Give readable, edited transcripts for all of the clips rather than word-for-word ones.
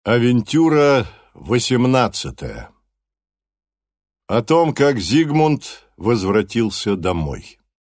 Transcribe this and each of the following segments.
Авентюра 18. О том, как Зигмунд возвратился домой.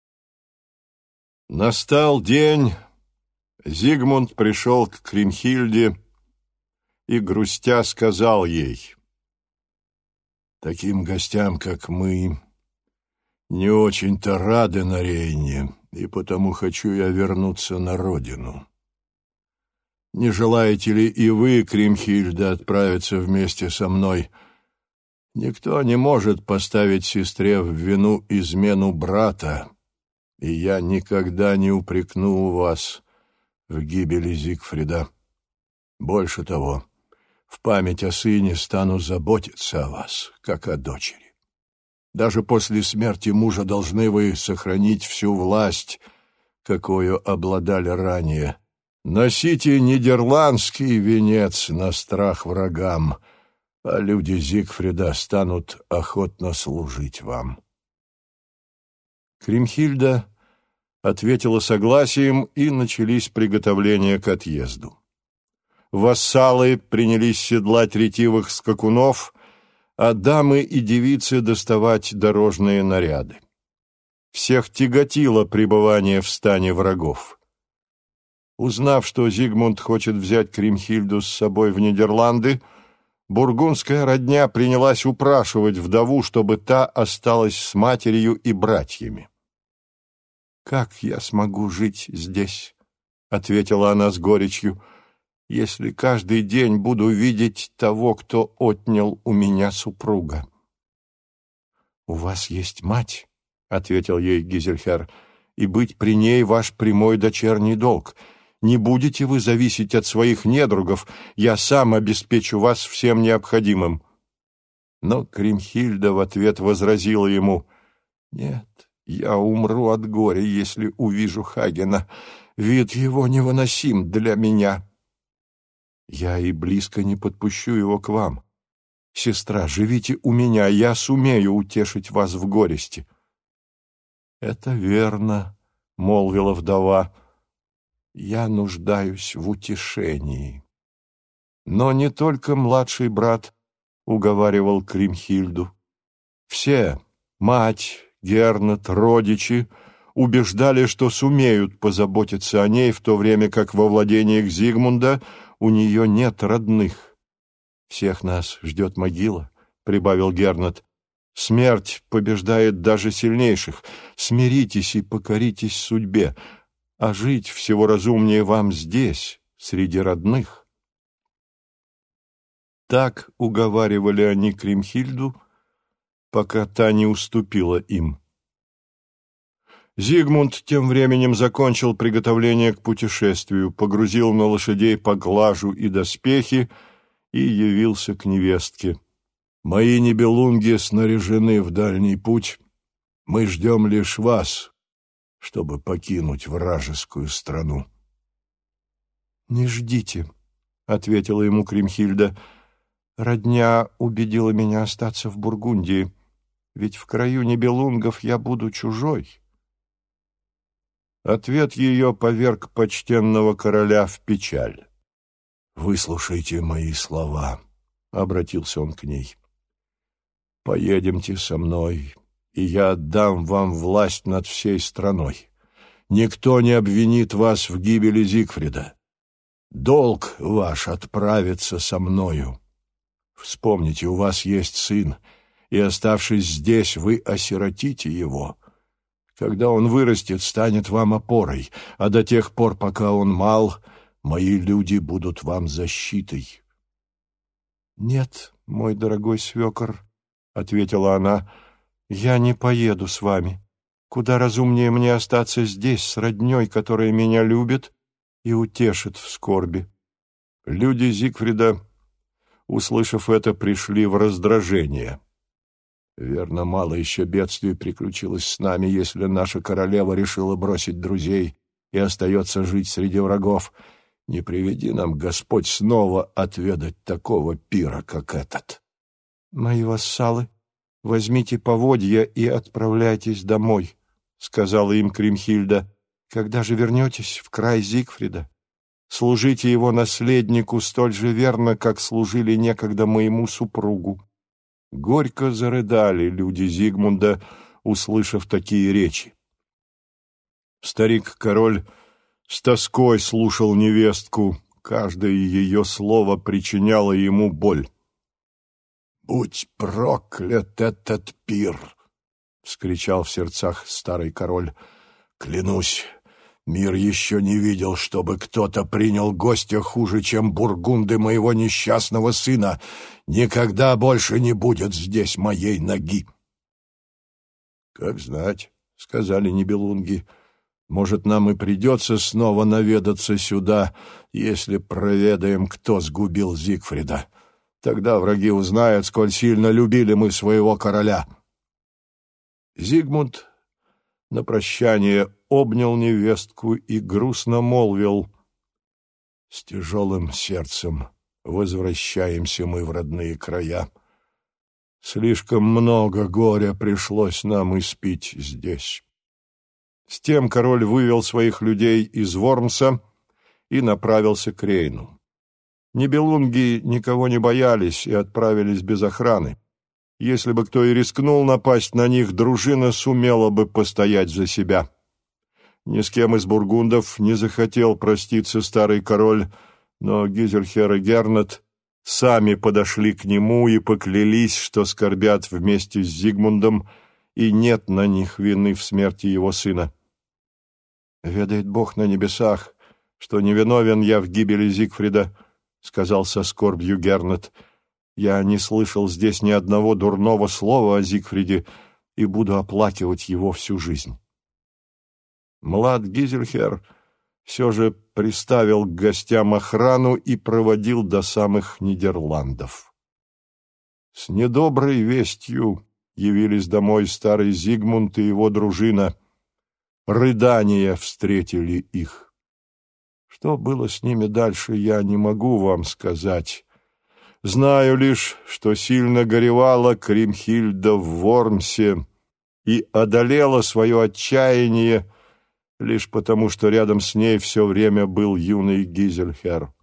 Настал день, Зигмунд пришел к Кримхильде и, грустя, сказал ей: «Таким гостям, как мы, не очень-то рады на Рейне, и потому хочу я вернуться на родину. Не желаете ли и вы, Кримхильда, отправиться вместе со мной? Никто не может поставить сестре в вину измену брата, и я никогда не упрекну вас в гибели Зигфрида. Больше того, в память о сыне стану заботиться о вас, как о дочери. Даже после смерти мужа должны вы сохранить всю власть, какою обладали ранее. Носите нидерландский венец на страх врагам, а люди Зигфрида станут охотно служить вам». Кримхильда ответила согласием, и начались приготовления к отъезду. Вассалы принялись седлать ретивых скакунов, а дамы и девицы доставать дорожные наряды. Всех тяготило пребывание в стане врагов. Узнав, что Зигмунд хочет взять Кримхильду с собой в Нидерланды, бургундская родня принялась упрашивать вдову, чтобы та осталась с матерью и братьями. «Как я смогу жить здесь?» — ответила она с горечью, — «если каждый день буду видеть того, кто отнял у меня супруга». «У вас есть мать», — ответил ей Гизельхер, — «и быть при ней ваш прямой дочерний долг. Не будете вы зависеть от своих недругов, я сам обеспечу вас всем необходимым». Но Кримхильда в ответ возразила ему: «Нет, я умру от горя, если увижу Хагена. Вид его невыносим для меня. Я и близко не подпущу его к вам. Сестра, живите у меня, я сумею утешить вас в горести». «Это верно», — молвила вдова, — «я нуждаюсь в утешении». Но не только младший брат уговаривал Кримхильду. Все — мать, Гернот, родичи — убеждали, что сумеют позаботиться о ней, в то время как во владениях Зигмунда у нее нет родных. «Всех нас ждет могила», — прибавил Гернот. «Смерть побеждает даже сильнейших. Смиритесь и покоритесь судьбе, а жить всего разумнее вам здесь, среди родных». Так уговаривали они Кримхильду, пока та не уступила им. Зигмунд тем временем закончил приготовление к путешествию, погрузил на лошадей поклажу и доспехи и явился к невестке. «Мои нибелунги снаряжены в дальний путь. Мы ждем лишь вас, чтобы покинуть вражескую страну». «Не ждите», — ответила ему Кримхильда. «Родня убедила меня остаться в Бургундии, ведь в краю нибелунгов я буду чужой». Ответ ее поверг почтенного короля в печаль. «Выслушайте мои слова», — обратился он к ней. «Поедемте со мной, и я отдам вам власть над всей страной. Никто не обвинит вас в гибели Зигфрида. Долг ваш отправиться со мною. Вспомните, у вас есть сын, и, оставшись здесь, вы осиротите его. Когда он вырастет, станет вам опорой, а до тех пор, пока он мал, мои люди будут вам защитой». «Нет, мой дорогой свекор», — ответила она, — «я не поеду с вами. Куда разумнее мне остаться здесь с родней, которая меня любит и утешит в скорби». Люди Зигфрида, услышав это, пришли в раздражение. «Верно, мало еще бедствий приключилось с нами, если наша королева решила бросить друзей и остается жить среди врагов. Не приведи нам, Господь, снова отведать такого пира, как этот». «Мои вассалы, возьмите поводья и отправляйтесь домой», — сказала им Кримхильда. «Когда же вернетесь в край Зигфрида? служите его наследнику столь же верно, как служили некогда моему супругу». Горько зарыдали люди Зигмунда, услышав такие речи. Старик-король с тоской слушал невестку, каждое ее слово причиняло ему боль. «Будь проклят этот пир!» — вскричал в сердцах старый король. «Клянусь, мир еще не видел, чтобы кто-то принял гостя хуже, чем бургунды моего несчастного сына. Никогда больше не будет здесь моей ноги». «Как знать», — сказали нибелунги, — «может, нам и придется снова наведаться сюда, если проведаем, кто сгубил Зигфрида. Тогда враги узнают, сколь сильно любили мы своего короля». Зигмунд на прощание обнял невестку и грустно молвил: «С тяжелым сердцем возвращаемся мы в родные края. Слишком много горя пришлось нам испить здесь». С тем король вывел своих людей из Вормса и направился к Рейну. Нибелунги никого не боялись и отправились без охраны. Если бы кто и рискнул напасть на них, дружина сумела бы постоять за себя. Ни с кем из бургундов не захотел проститься старый король, но Гизельхер и Гернет сами подошли к нему и поклялись, что скорбят вместе с Зигмундом, и нет на них вины в смерти его сына. «Ведает Бог на небесах, что невиновен я в гибели Зигфрида», — сказал со скорбью Гернет. «Я не слышал здесь ни одного дурного слова о Зигфриде и буду оплакивать его всю жизнь». Млад Гизельхер все же приставил к гостям охрану и проводил до самых Нидерландов. С недоброй вестью явились домой старый Зигмунд и его дружина. Рыдания встретили их. Что было с ними дальше, я не могу вам сказать. Знаю лишь, что сильно горевала Кримхильда в Вормсе и одолела свое отчаяние лишь потому, что рядом с ней все время был юный Гизельхер.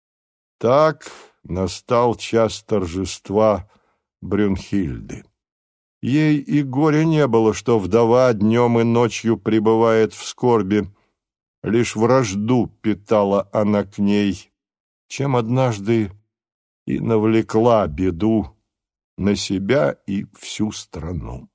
Так настал час торжества Брюнхильды. Ей и горя не было, что вдова днем и ночью пребывает в скорби. Лишь вражду питала она к ней, чем однажды и навлекла беду на себя и всю страну.